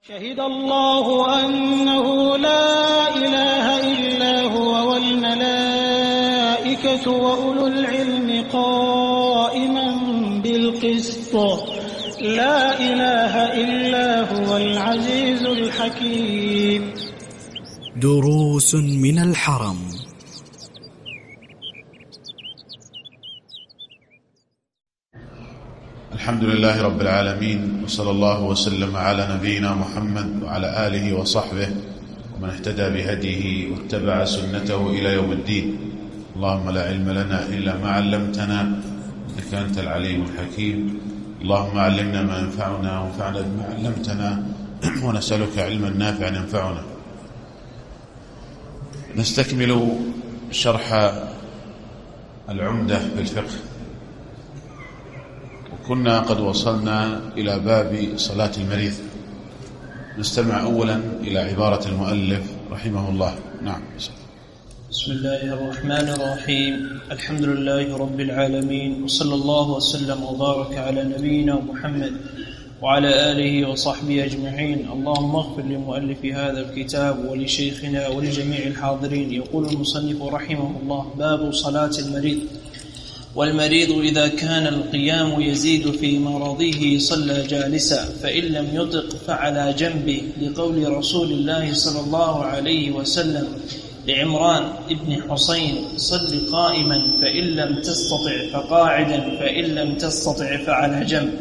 شهد الله أنه لا إله إلا هو والملائكة وأولو العلم قائما بالقسط لا إله إلا هو العزيز الحكيم. دروس من الحرم. الحمد لله رب العالمين، وصلى الله وسلم على نبينا محمد وعلى آله وصحبه ومن اهتدى بهديه واتبع سنته إلى يوم الدين. اللهم لا علم لنا إلا ما علمتنا إنك أنت العليم الحكيم. اللهم علمنا ما ينفعنا وانفعنا بما علمتنا ونسألك علما نافعا ينفعنا. نستكمل شرح العمدة بالفقه، كنا قد وصلنا إلى باب صلاة المريض. نستمع أولا إلى عبارة المؤلف رحمه الله. نعم. بسم الله الرحمن الرحيم. الحمد لله رب العالمين، وصلى الله وسلم وبارك على نبينا محمد وعلى آله وصحبه أجمعين. اللهم اغفر لمؤلف هذا الكتاب ولشيخنا ولجميع الحاضرين. يقول المصنف رحمه الله: باب صلاة المريض. والمريض إذا كان القيام يزيد في مرضه صلى جالسا، فإن لم يطق فعلى جنبه، لقول رسول الله صلى الله عليه وسلم لعمران ابن حسين: صل قائما، فإن لم تستطع فقاعدا، فإن لم تستطع فعلى جنب.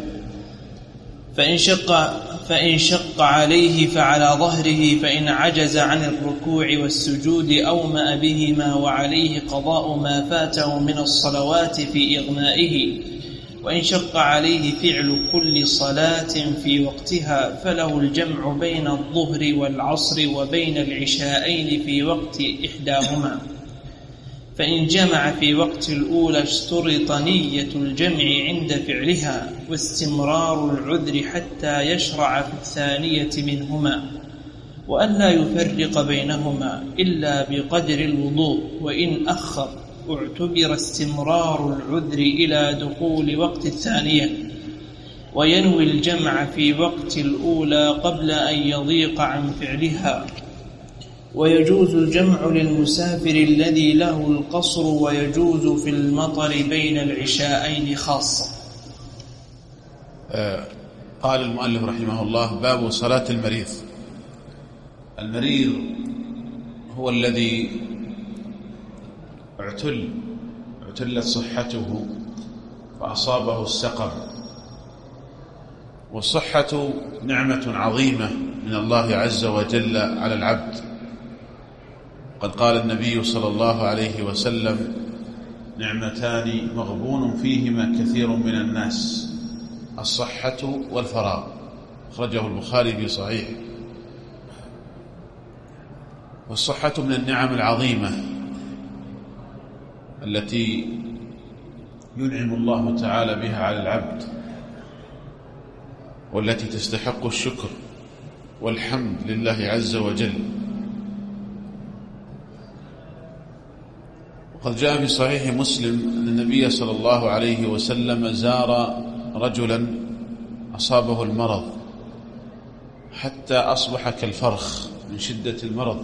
فإن شق عليه فعلى ظهره، فإن عجز عن الركوع والسجود أومأ بهما، وعليه قضاء ما فاته من الصلوات في إغمائه. وإن شق عليه فعل كل صلاة في وقتها، فله الجمع بين الظهر والعصر وبين العشاءين في وقت إحداهما. فإن جمع في وقت الأولى اشترط نية الجمع عند فعلها، واستمرار العذر حتى يشرع في الثانية منهما، وأن لا يفرق بينهما إلا بقدر الوضوء. وإن أخر اعتبر استمرار العذر إلى دخول وقت الثانية، وينوي الجمع في وقت الأولى قبل أن يضيق عن فعلها. ويجوز الجمع للمسافر الذي له القصر، ويجوز في المطر بين العشاءين خاصة. قال المؤلف رحمه الله: باب صلاة المريض. المريض هو الذي اعتلت صحته فأصابه السقم، والصحة نعمة عظيمة من الله عز وجل على العبد. قد قال النبي صلى الله عليه وسلم: نعمتان مغبون فيهما كثير من الناس، الصحة والفراغ. أخرجه البخاري في صحيحه. والصحة من النعم العظيمة التي ينعم الله تعالى بها على العبد، والتي تستحق الشكر والحمد لله عز وجل. وقد جاء في صحيح مسلم أن النبي صلى الله عليه وسلم زار رجلا أصابه المرض حتى أصبح كالفرخ من شدة المرض،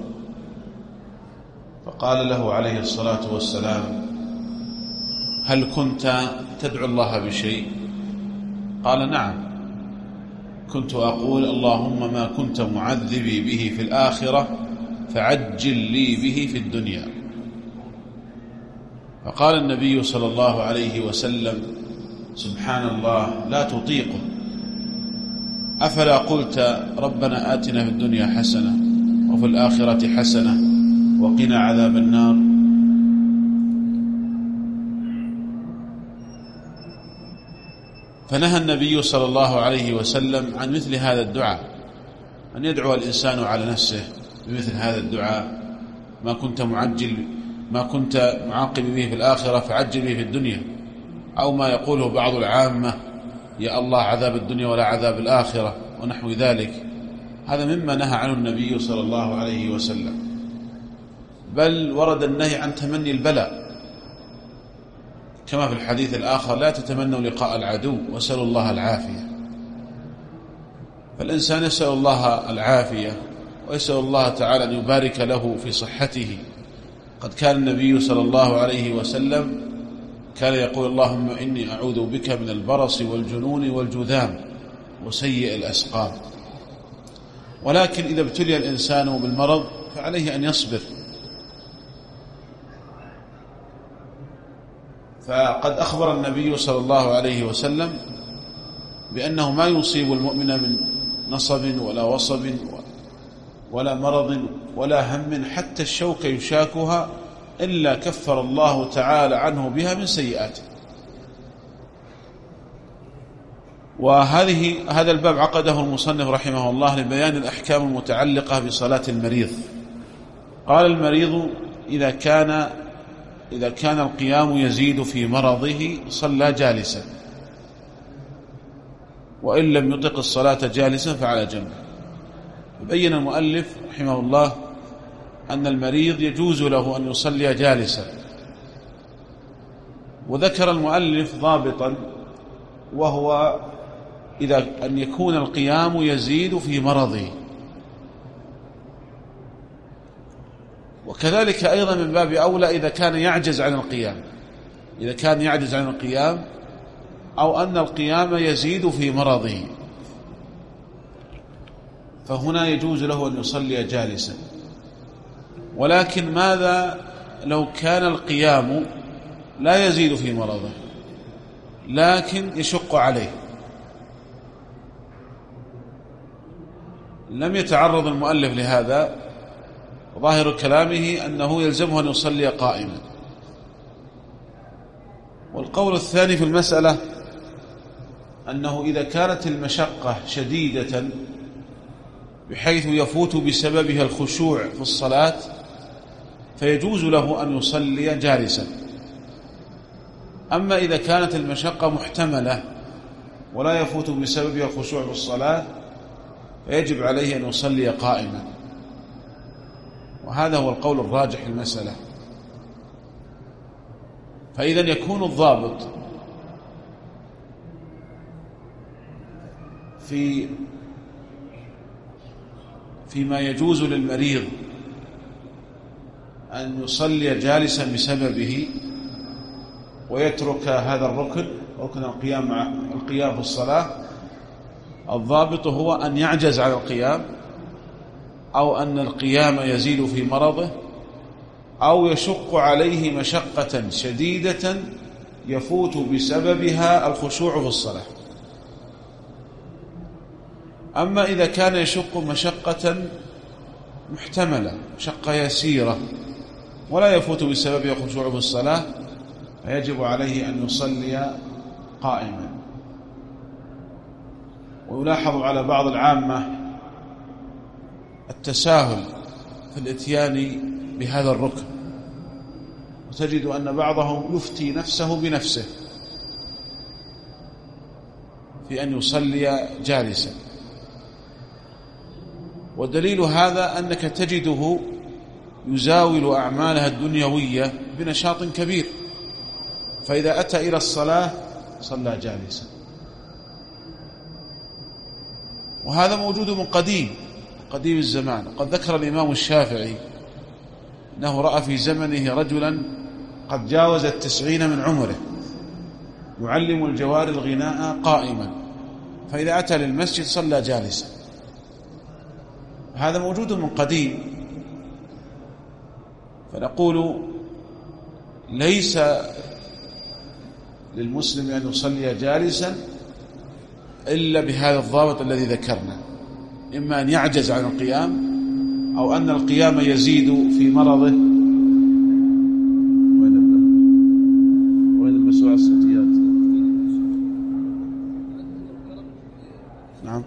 فقال له عليه الصلاة والسلام: هل كنت تدعو الله بشيء؟ قال: نعم، كنت أقول: اللهم ما كنت معذبي به في الآخرة فعجل لي به في الدنيا. فقال النبي صلى الله عليه وسلم: سبحان الله، لا تطيقه. أفلا قلت ربنا آتنا في الدنيا حسنة وفي الآخرة حسنة وقنا عذاب النار؟ فنهى النبي صلى الله عليه وسلم عن مثل هذا الدعاء، أن يدعو الإنسان على نفسه بمثل هذا الدعاء: ما كنت معاقب به في الآخرة فعجل به في الدنيا، أو ما يقوله بعض العامة: يا الله عذاب الدنيا ولا عذاب الآخرة، ونحو ذلك. هذا مما نهى عنه النبي صلى الله عليه وسلم. بل ورد النهي عن تمني البلاء، كما في الحديث الآخر: لا تتمنوا لقاء العدو واسألوا الله العافية. فالإنسان يسأل الله العافية ويسأل الله تعالى أن يبارك له في صحته. قد كان النبي صلى الله عليه وسلم كان يقول: اللهم إني أعوذ بك من البرص والجنون والجذام وسيء الأسقام. ولكن إذا ابتلي الإنسان بالمرض فعليه أن يصبر، فقد أخبر النبي صلى الله عليه وسلم بأنه ما يصيب المؤمن من نصب ولا وصب ولا مرض ولا هم حتى الشوك يشاكها إلا كفر الله تعالى عنه بها من سيئاته. هذا الباب عقده المصنف رحمه الله لبيان الأحكام المتعلقة بصلاة المريض. قال: المريض إذا كان القيام يزيد في مرضه صلى جالسا، وإن لم يطق الصلاة جالسا فعلى جنب. بين المؤلف رحمه الله أن المريض يجوز له أن يصلي جالسا، وذكر المؤلف ضابطا، وهو أن يكون القيام يزيد في مرضه. وكذلك أيضا من باب أولى إذا كان يعجز عن القيام، أو أن القيام يزيد في مرضه، فهنا يجوز له أن يصلي جالسا. ولكن ماذا لو كان القيام لا يزيد في مرضه لكن يشق عليه؟ لم يتعرض المؤلف لهذا، ظاهر كلامه أنه يلزمه أن يصلي قائما. والقول الثاني في المسألة أنه إذا كانت المشقة شديدة بحيث يفوت بسببها الخشوع في الصلاة فيجوز له أن يصلي جالسا. أما إذا كانت المشقة محتملة ولا يفوت بسببها الخشوع في الصلاة فيجب عليه أن يصلي قائما، وهذا هو القول الراجح في المسألة. فإذا يكون الضابط فيما يجوز للمريض أن يصلي جالسا بسببه ويترك هذا ركن القيام في الصلاة. الضابط هو أن يعجز عن القيام، أو أن القيام يزيد في مرضه، أو يشق عليه مشقة شديدة يفوت بسببها الخشوع في الصلاة. أما إذا كان يشق مشقة محتملة، مشقة يسيرة، ولا يفوت بسببها الخشوع في الصلاة، فيجب عليه أن يصلي قائما. ويلاحظ على بعض العامة التساهل في الاتيان بهذا الركن، وتجد أن بعضهم يفتي نفسه بنفسه في أن يصلي جالسا. ودليل هذا أنك تجده يزاول أعمالها الدنيوية بنشاط كبير، فإذا أتى إلى الصلاة صلى جالسا. وهذا موجود من قديم الزمان. قد ذكر الإمام الشافعي أنه رأى في زمنه رجلا قد جاوز 90 من عمره يعلم الجواري الغناء قائما، فإذا أتى للمسجد صلى جالسا. هذا موجود من قديم. فنقول ليس للمسلم أن يصلي جالسا إلا بهذا الضابط الذي ذكرنا، إما أن يعجز عن القيام، أو أن القيام يزيد في مرضه. وين المسؤول عن الصوتيات؟ نعم،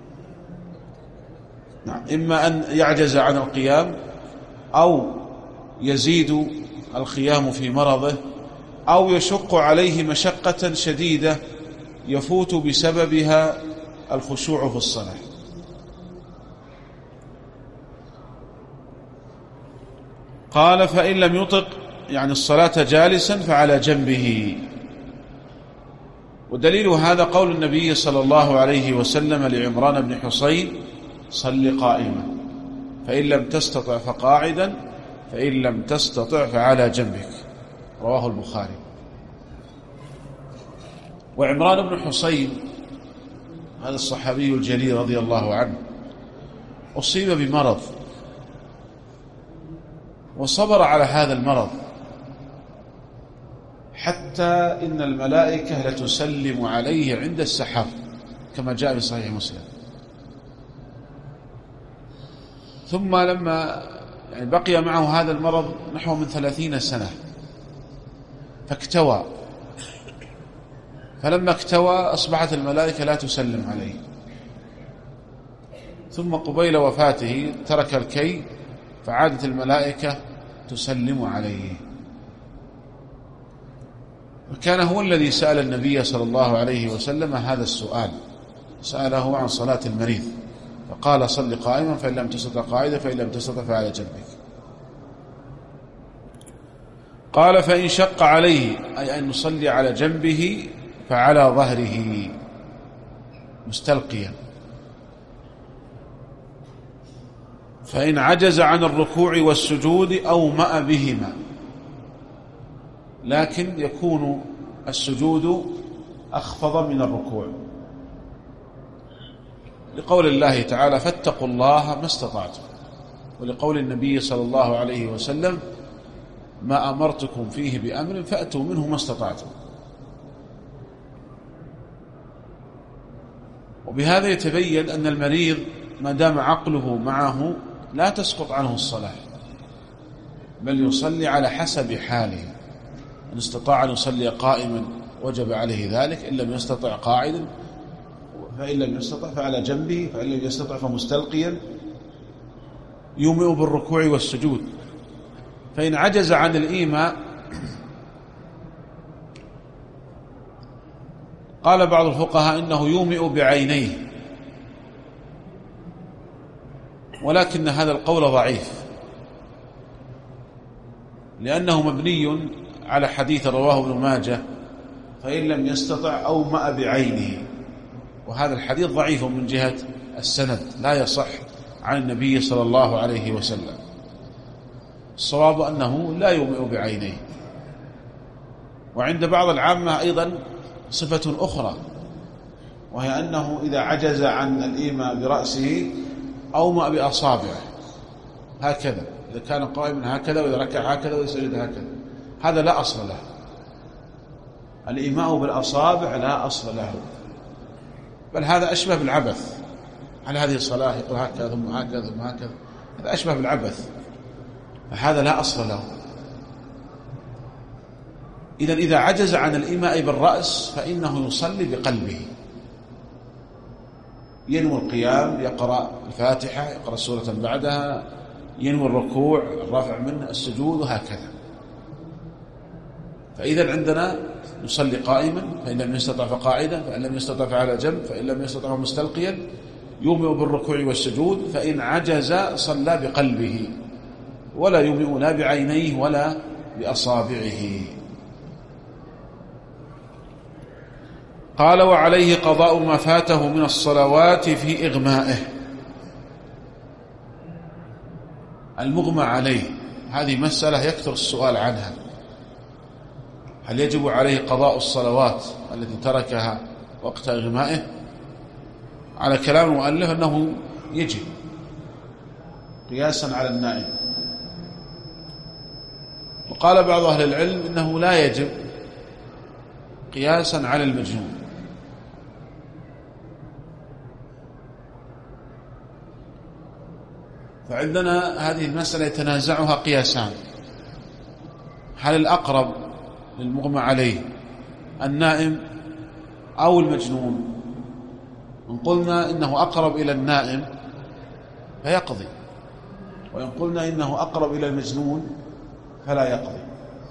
إما أن يعجز عن القيام، أو يزيد القيام في مرضه، أو يشق عليه مشقة شديدة يفوت بسببها الخشوع في الصلاة. قال: فإن لم يطق يعني الصلاة جالسا فعلى جنبه. ودليل هذا قول النبي صلى الله عليه وسلم لعمران بن حصين: صل قائما، فإن لم تستطع فقاعدا، فإن لم تستطع فعلى جنبك. رواه البخاري. وعمران بن حصين هذا الصحابي الجليل رضي الله عنه أصيب بمرض، وصبر على هذا المرض حتى إن الملائكة لتسلم عليه عند السحر، كما جاء في صحيح مسلم. ثم لما بقي معه هذا المرض نحو من 30 سنة فاكتوى، فلما اكتوى أصبحت الملائكة لا تسلم عليه. ثم قبيل وفاته ترك الكي، فعادت الملائكة تسلم عليه. وكان هو الذي سأل النبي صلى الله عليه وسلم هذا السؤال، سأله عن صلاة المريض فقال: صل قائما، فإن لم تستطع قاعدا، فإن لم تستطع فعلى جنبك. قال: فإن شق عليه، أي أن نصلي على جنبه، فعلى ظهره مستلقيا. فإن عجز عن الركوع والسجود أومأ بهما، لكن يكون السجود أخفض من الركوع، لقول الله تعالى: فاتقوا الله ما استطعتم، ولقول النبي صلى الله عليه وسلم: ما أمرتكم فيه بأمر فأتوا منه ما استطعتم. وبهذا يتبين أن المريض ما دام عقله معه لا تسقط عنه الصلاة، بل يصلي على حسب حاله. إن استطاع أن يصلي قائما وجب عليه ذلك، إن لم يستطع قاعدا، فإن لم يستطع فعلى جنبه، فإن لم يستطع فمستلقيا يومئ بالركوع والسجود. فإن عجز عن الإيماء قال بعض الفقهاء إنه يومئ بعينيه، ولكن هذا القول ضعيف، لأنه مبني على حديث رواه ابن ماجه: فإن لم يستطع أومأ بعينه، وهذا الحديث ضعيف من جهة السند، لا يصح عن النبي صلى الله عليه وسلم. الصواب أنه لا يومئ بعينيه. وعند بعض العامة أيضا صفة أخرى، وهي أنه إذا عجز عن الإيماء برأسه أومأ بأصابعه هكذا، إذا كان قائما هكذا، وإذا ركع هكذا، وإذا سجد هكذا. هذا لا أصل له، الإيماء بالأصابع لا أصل له، بل هذا أشبه بالعبث. على هذه الصلاة يقول هكذا ثم هكذا ثم هكذا، هذا أشبه بالعبث، فهذا لا أصل له. إذن إذا عجز عن الإيماء بالرأس فإنه يصلي بقلبه، ينوي القيام، يقرأ الفاتحة، يقرأ سورة بعدها، ينوي الركوع، الرفع منه، السجود، وهكذا. فإذا عندنا نصلي قائما، فإن لم يستطع فقاعدا، فإن لم يستطع فعلى جنب، فإن لم يستطع مستلقيا، يومئ بالركوع والسجود. فإن عجز صلى بقلبه، ولا يومئ لا بعينيه ولا بأصابعه. قال: وعليه قضاء ما فاته من الصلوات في إغمائه. المغمى عليه هذه مسألة يكثر السؤال عنها، هل يجب عليه قضاء الصلوات التي تركها وقت إغمائه؟ على كلام المؤلف أنه يجب، قياسا على النائم. وقال بعض أهل العلم إنه لا يجب، قياسا على المجنون. فعندنا هذه المسألة يتنازعها قياسان: هل الأقرب للمغمى عليه النائم أو المجنون؟ إن قلنا إنه أقرب إلى النائم فيقضي، وإن قلنا إنه أقرب إلى المجنون فلا يقضي.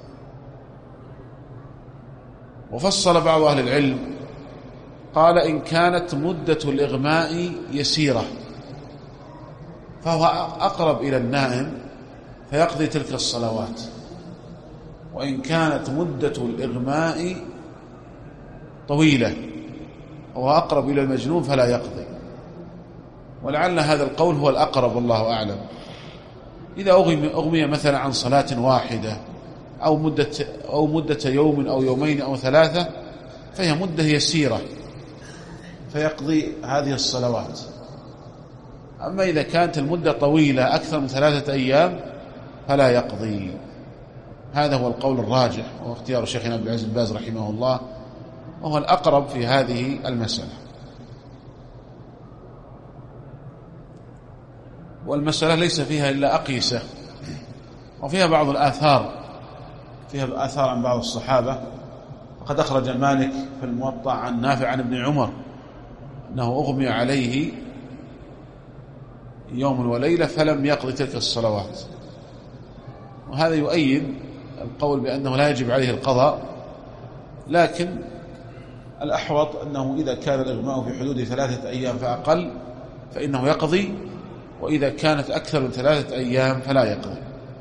وفصل بعض أهل العلم قال: إن كانت مدة الإغماء يسيرة فهو أقرب إلى النائم فيقضي تلك الصلوات، وإن كانت مدة الإغماء طويلة وهو أقرب إلى المجنون فلا يقضي، ولعل هذا القول هو الأقرب والله أعلم. إذا أغمي مثلا عن صلاة واحدة أو مدة يوم أو يومين أو ثلاثة فهي مدة يسيرة فيقضي هذه الصلوات. أما إذا كانت المدة طويلة أكثر من 3 أيام فلا يقضي. هذا هو القول الراجح واختيار شيخنا عبد العزيز بن باز رحمه الله، وهو الأقرب في هذه المسألة. والمسألة ليس فيها إلا أقيسة، وفيها بعض الآثار، فيها آثار عن بعض الصحابة. وقد أخرج مالك في الموطأ عن نافع عن ابن عمر أنه أغمي عليه يوم وليلة فلم يقضي تلك الصلوات، وهذا يؤيد القول بأنه لا يجب عليه القضاء، لكن الأحوط أنه إذا كان الإغماء في حدود 3 أيام فأقل فإنه يقضي، وإذا كانت أكثر من 3 أيام فلا يقضي.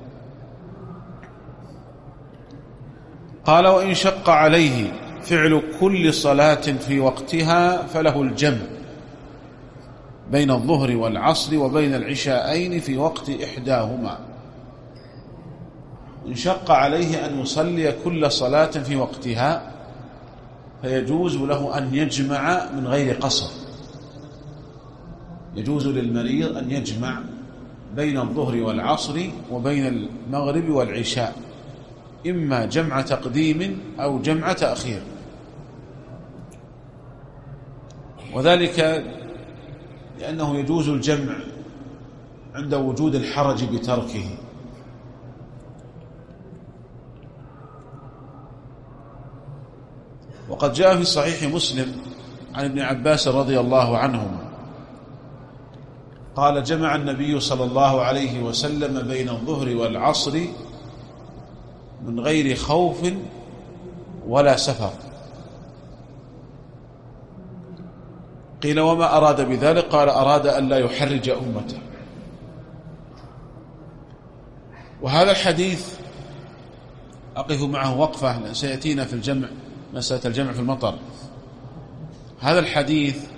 قال: وإن شق عليه فعل كل صلاة في وقتها فله الجمع بين الظهر والعصر وبين العشاءين في وقت إحداهما. إن شق عليه أن يصلي كل صلاة في وقتها فيجوز له أن يجمع من غير قصر. يجوز للمريض أن يجمع بين الظهر والعصر وبين المغرب والعشاء، إما جمع تقديم أو جمع تأخير، وذلك لأنه يجوز الجمع عند وجود الحرج بتركه. وقد جاء في صحيح مسلم عن ابن عباس رضي الله عنهما قال: جمع النبي صلى الله عليه وسلم بين الظهر والعصر من غير خوف ولا سفر. قيل: وما أراد بذلك؟ قال: أراد أن لا يحرج أمته. وهذا الحديث أقف معه وقفة، سيأتينا في الجمع مسألة الجمع في المطر. هذا الحديث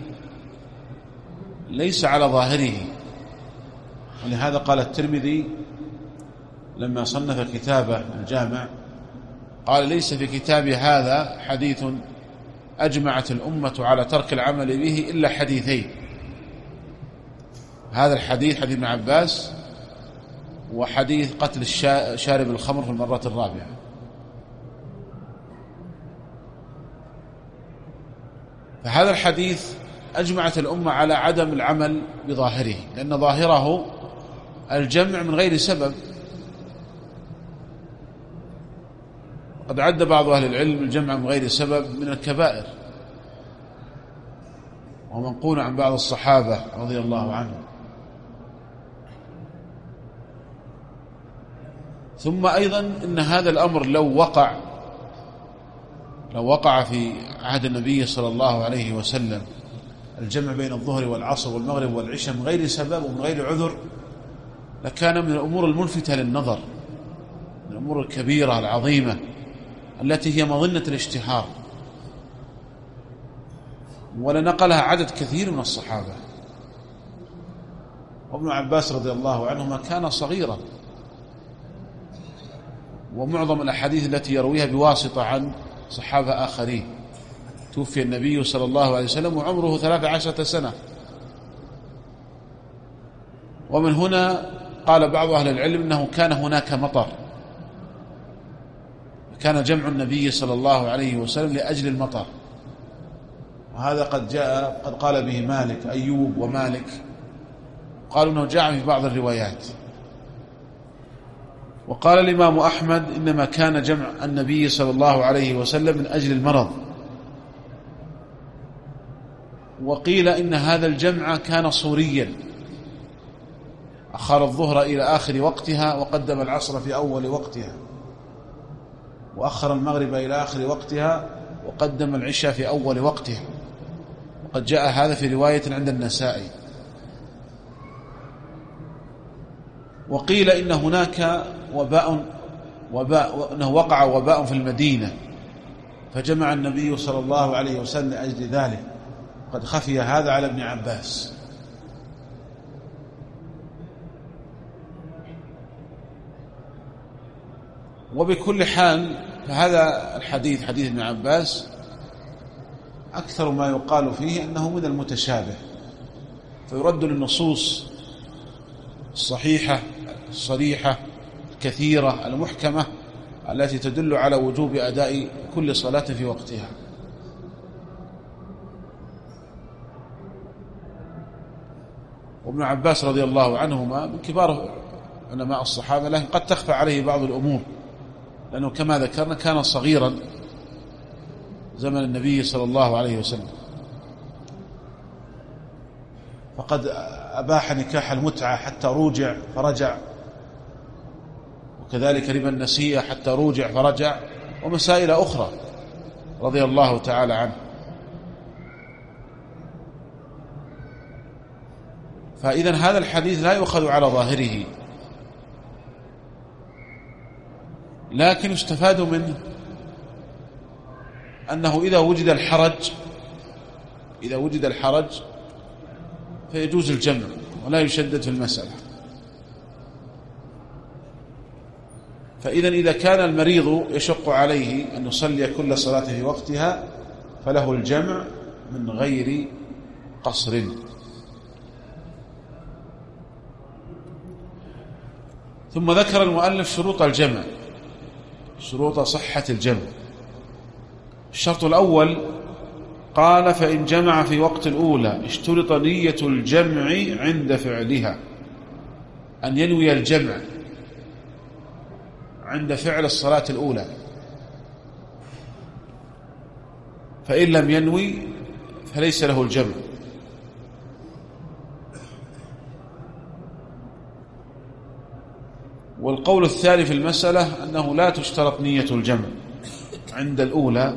ليس على ظاهره، ولهذا قال الترمذي لما صنف كتابه الجامع قال: ليس في كتاب هذا حديث أجمعت الأمة على ترك العمل به إلا حديثين. هذا الحديث حديث ابن عباس، وحديث قتل شارب الخمر في المرة الرابعة. فهذا الحديث أجمعت الأمة على عدم العمل بظاهره، لأن ظاهره الجمع من غير سبب. قد عد بعض أهل العلم الجمع من غير سبب من الكبائر، ومنقول عن بعض الصحابة رضي الله عنهم. ثم أيضا إن هذا الأمر لو وقع في عهد النبي صلى الله عليه وسلم، الجمع بين الظهر والعصر والمغرب والعشاء من غير سبب ومن غير عذر، لكان من الأمور الملفتة للنظر، من الأمور الكبيرة العظيمة التي هي مظنة الاشتهار، ولنقلها عدد كثير من الصحابة. وابن عباس رضي الله عنهما كان صغيرا، ومعظم الأحاديث التي يرويها بواسطة عن صحابة آخرين. توفي النبي صلى الله عليه وسلم وعمره 13 سنة. ومن هنا قال بعض أهل العلم أنه كان هناك مطر، كان جمع النبي صلى الله عليه وسلم لأجل المطر، وهذا قد قال به مالك، أيوب ومالك، قالوا أنه جاء في بعض الروايات. وقال الإمام أحمد: إنما كان جمع النبي صلى الله عليه وسلم من أجل المرض. وقيل إن هذا الجمع كان صوريا، أخر الظهر إلى آخر وقتها وقدم العصر في أول وقتها، وأخر المغرب إلى آخر وقتها وقدم العشاء في أول وقتها. وقد جاء هذا في رواية عند النسائي. وقيل إن هناك أنه وقع وباء في المدينة فجمع النبي صلى الله عليه وسلم لأجل ذلك، قد خفي هذا على ابن عباس. وبكل حال فهذا الحديث حديث ابن عباس أكثر ما يقال فيه أنه من المتشابه، فيرد للنصوص الصحيحة الصريحة الكثيرة المحكمة التي تدل على وجوب أداء كل صلاة في وقتها. وابن عباس رضي الله عنهما من كبار علماء الصحابة، لكن قد تخفى عليه بعض الأمور، لأنه كما ذكرنا كان صغيرا زمن النبي صلى الله عليه وسلم، فقد أباح نكاح المتعة حتى روجع فرجع، وكذلك ربا النسيئة حتى روجع فرجع، ومسائل أخرى رضي الله تعالى عنه. فإذا هذا الحديث لا يؤخذ على ظاهره، لكن يستفاد منه أنه إذا وجد الحرج فيجوز الجمع ولا يشدد في المسألة. فإذا إذا كان المريض يشق عليه أن يصلي كل صلاة في وقتها فله الجمع من غير قصر. ثم ذكر المؤلف شروط الجمع، شروط صحة الجمع. الشرط الأول قال: فإن جمع في وقت الأولى اشترط نية الجمع عند فعلها، أن ينوي الجمع عند فعل الصلاة الأولى، فإن لم ينوي فليس له الجمع. والقول الثاني في المسألة أنه لا تشترط نية الجمع عند الأولى،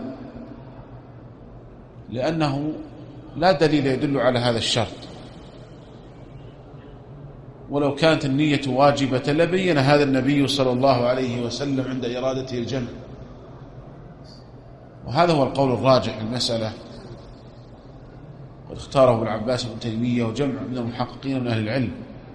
لأنه لا دليل يدل على هذا الشرط، ولو كانت النية واجبة لبين هذا النبي صلى الله عليه وسلم عند إرادته الجمع. وهذا هو القول الراجح في المسألة، قد اختاره ابن عباس بن تيمية وجمع من المحققين من أهل العلم.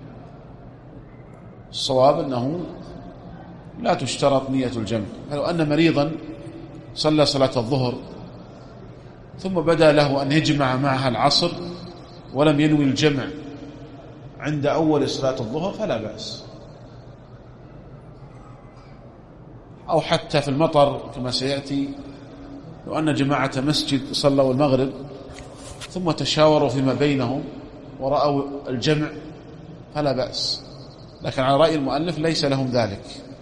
الصواب أنه لا تشترط نية الجمع. فلو أن مريضا صلى صلاة الظهر ثم بدا له أن يجمع معها العصر ولم ينوي الجمع عند أول صلاة الظهر فلا بأس، أو حتى في المطر كما سيأتي، لو أن جماعة مسجد صلوا المغرب ثم تشاوروا فيما بينهم ورأوا الجمع فلا بأس، لكن على رأي المؤلف ليس لهم ذلك.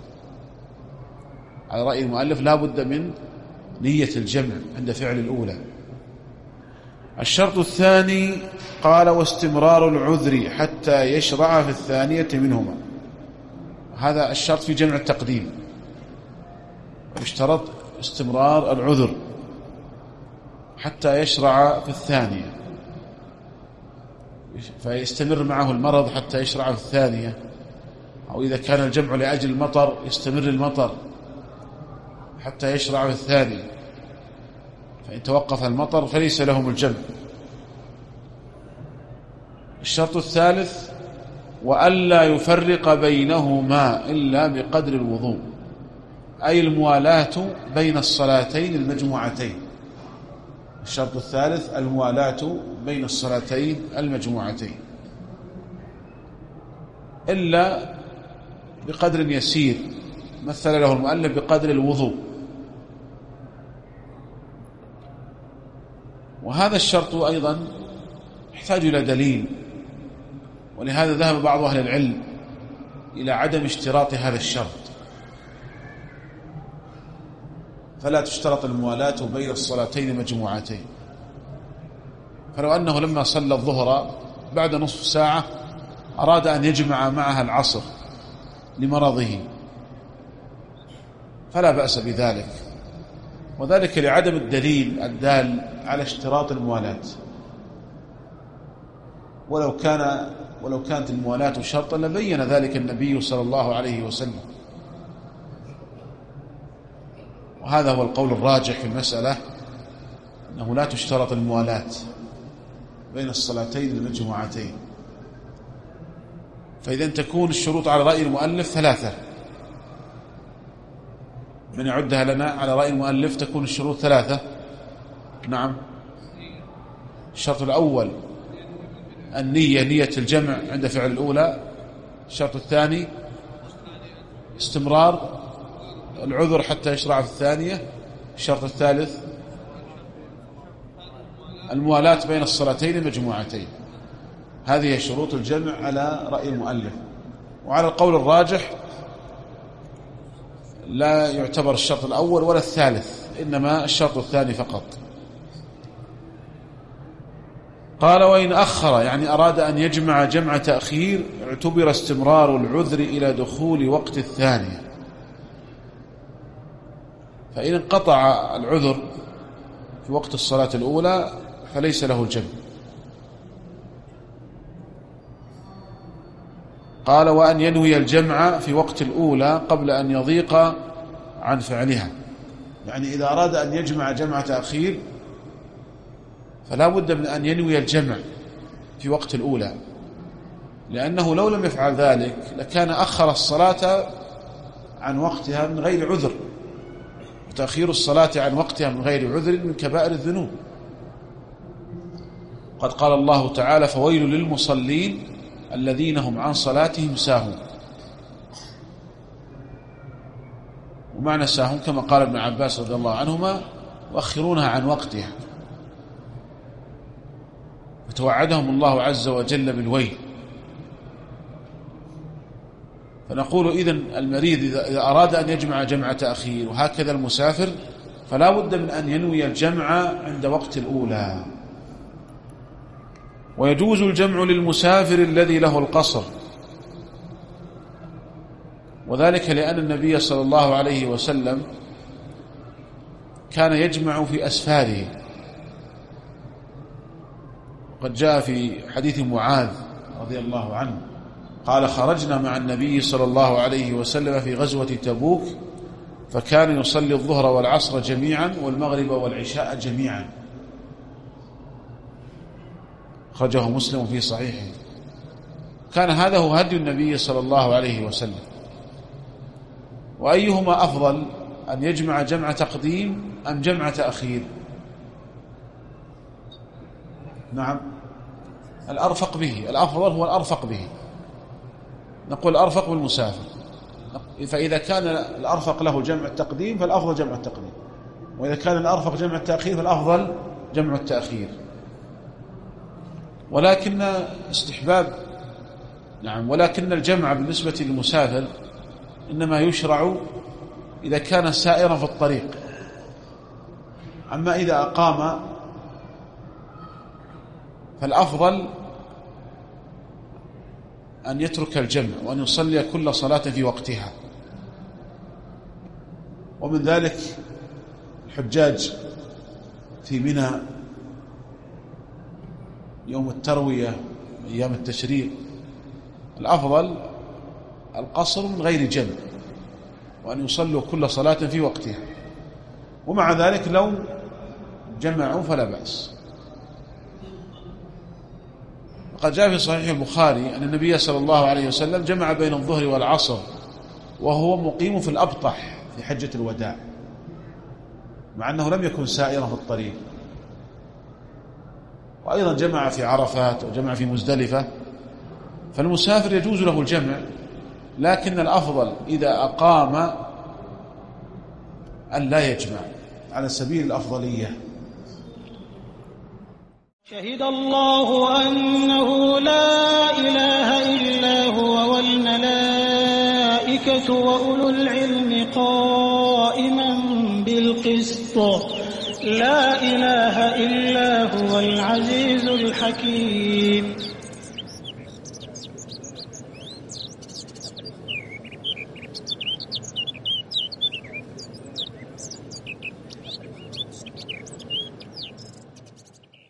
على رأي المؤلف لا بد من نية الجمع عند فعل الأولى. الشرط الثاني قال: واستمرار العذر حتى يشرع في الثانية منهما. هذا الشرط في جمع التقديم، يشترط استمرار العذر حتى يشرع في الثانية، فيستمر معه المرض حتى يشرع في الثانية، أو إذا كان الجمع لأجل المطر يستمر المطر حتى يشرع في الثانية، فإن توقف المطر فليس لهم الجمع. الشرط الثالث: وألا يفرق بينهما إلا بقدر الوضوء، أي الموالاة بين الصلاتين المجموعتين. الشرط الثالث الموالاة بين الصلاتين المجموعتين، إلا بقدر يسير، مثل له المؤلف بقدر الوضوء. وهذا الشرط أيضا يحتاج إلى دليل، ولهذا ذهب بعض أهل العلم إلى عدم اشتراط هذا الشرط، فلا تشترط الموالاة بين الصلاتين المجموعتين. فلو أنه لما صلى الظهر بعد نصف ساعة أراد أن يجمع معها العصر لمرضه فلا بأس بذلك، وذلك لعدم الدليل الدال على اشتراط الموالاة. ولو كانت الموالاة شرطا لبين ذلك النبي صلى الله عليه وسلم. وهذا هو القول الراجح في المسألة، أنه لا تشترط الموالاة بين الصلاتين المجموعتين. فإذا تكون الشروط على رأي المؤلف 3، من يعدها لنا على رأي المؤلف تكون الشروط 3. نعم. الشرط الأول النية، نية الجمع عند فعل الأولى. الشرط الثاني استمرار العذر حتى يشرع في الثانية. الشرط الثالث الموالاة بين الصلاتين المجموعتين. هذه شروط الجمع على رأي المؤلف. وعلى القول الراجح لا يعتبر الشرط الأول ولا الثالث، إنما الشرط الثاني فقط. قال وإن أخر، يعني أراد أن يجمع جمع تأخير، اعتبر استمرار العذر إلى دخول وقت الثانية. فإن انقطع العذر في وقت الصلاة الأولى فليس له الجمع. قال وأن ينوي الجمع في وقت الأولى قبل أن يضيق عن فعلها، يعني إذا أراد أن يجمع جمع تأخير فلا بد من أن ينوي الجمع في وقت الأولى، لأنه لو لم يفعل ذلك لكان أخر الصلاة عن وقتها من غير عذر، وتأخير الصلاة عن وقتها من غير عذر من كبائر الذنوب. قد قال الله تعالى فويل للمصلين الذين هم عن صلاتهم ساهون. ومعنى ساهون كما قال ابن عباس رضي الله عنهما يؤخرونها عن وقتها، فتوعدهم الله عز وجل بالويل. فنقول إذن المريض إذا أراد أن يجمع جمع تأخير، وهكذا المسافر، فلا بد من أن ينوي الجمع عند وقت الأولى. ويجوز الجمع للمسافر الذي له القصر، وذلك لأن النبي صلى الله عليه وسلم كان يجمع في أسفاره. قد جاء في حديث معاذ رضي الله عنه قال خرجنا مع النبي صلى الله عليه وسلم في غزوة تبوك، فكان يصلي الظهر والعصر جميعا والمغرب والعشاء جميعا. خرجه مسلم في صحيحه. كان هذا هو هدي النبي صلى الله عليه وسلم. وأيهما أفضل، أن يجمع جمع تقديم أم جمع تأخير؟ نعم، الأرفق به، الأفضل هو الأرفق به. نقول الأرفق بالمسافر، فإذا كان الأرفق له جمع التقديم فالأفضل جمع التقديم، وإذا كان الأرفق جمع التأخير فالأفضل جمع التأخير. ولكن استحباب، نعم، ولكن الجمع بالنسبة للمسافر إنما يشرع إذا كان سائرا في الطريق. أما إذا أقام فالأفضل أن يترك الجمع وأن يصلي كل صلاة في وقتها. ومن ذلك الحجاج في منى يوم التروية أيام التشريق، الأفضل القصر من غير جمع، وأن يصلوا كل صلاة في وقتها. ومع ذلك لو جمعوا فلا بأس. وقد جاء في صحيح البخاري أن النبي صلى الله عليه وسلم جمع بين الظهر والعصر وهو مقيم في الأبطح في حجة الوداع، مع أنه لم يكن سائرا في الطريق. وأيضا جمع في عرفات وجمع في مزدلفة. فالمسافر يجوز له الجمع، لكن الأفضل إذا أقام أن لا يجمع على سبيل الأفضلية. شهد الله أنه لا إله إلا هو والملائكة وأولو العلم قائما بالقسط لا إله إلا هو العزيز الحكيم.